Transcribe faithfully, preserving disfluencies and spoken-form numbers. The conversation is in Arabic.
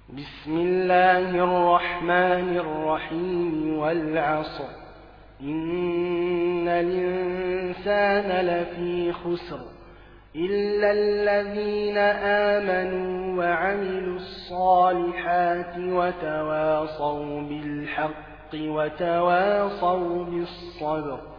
بسم الله الرحمن الرحيم والعصر إن الإنسان لفي خسر إلا الذين آمنوا وعملوا الصالحات وتواصوا بالحق وتواصوا بالصبر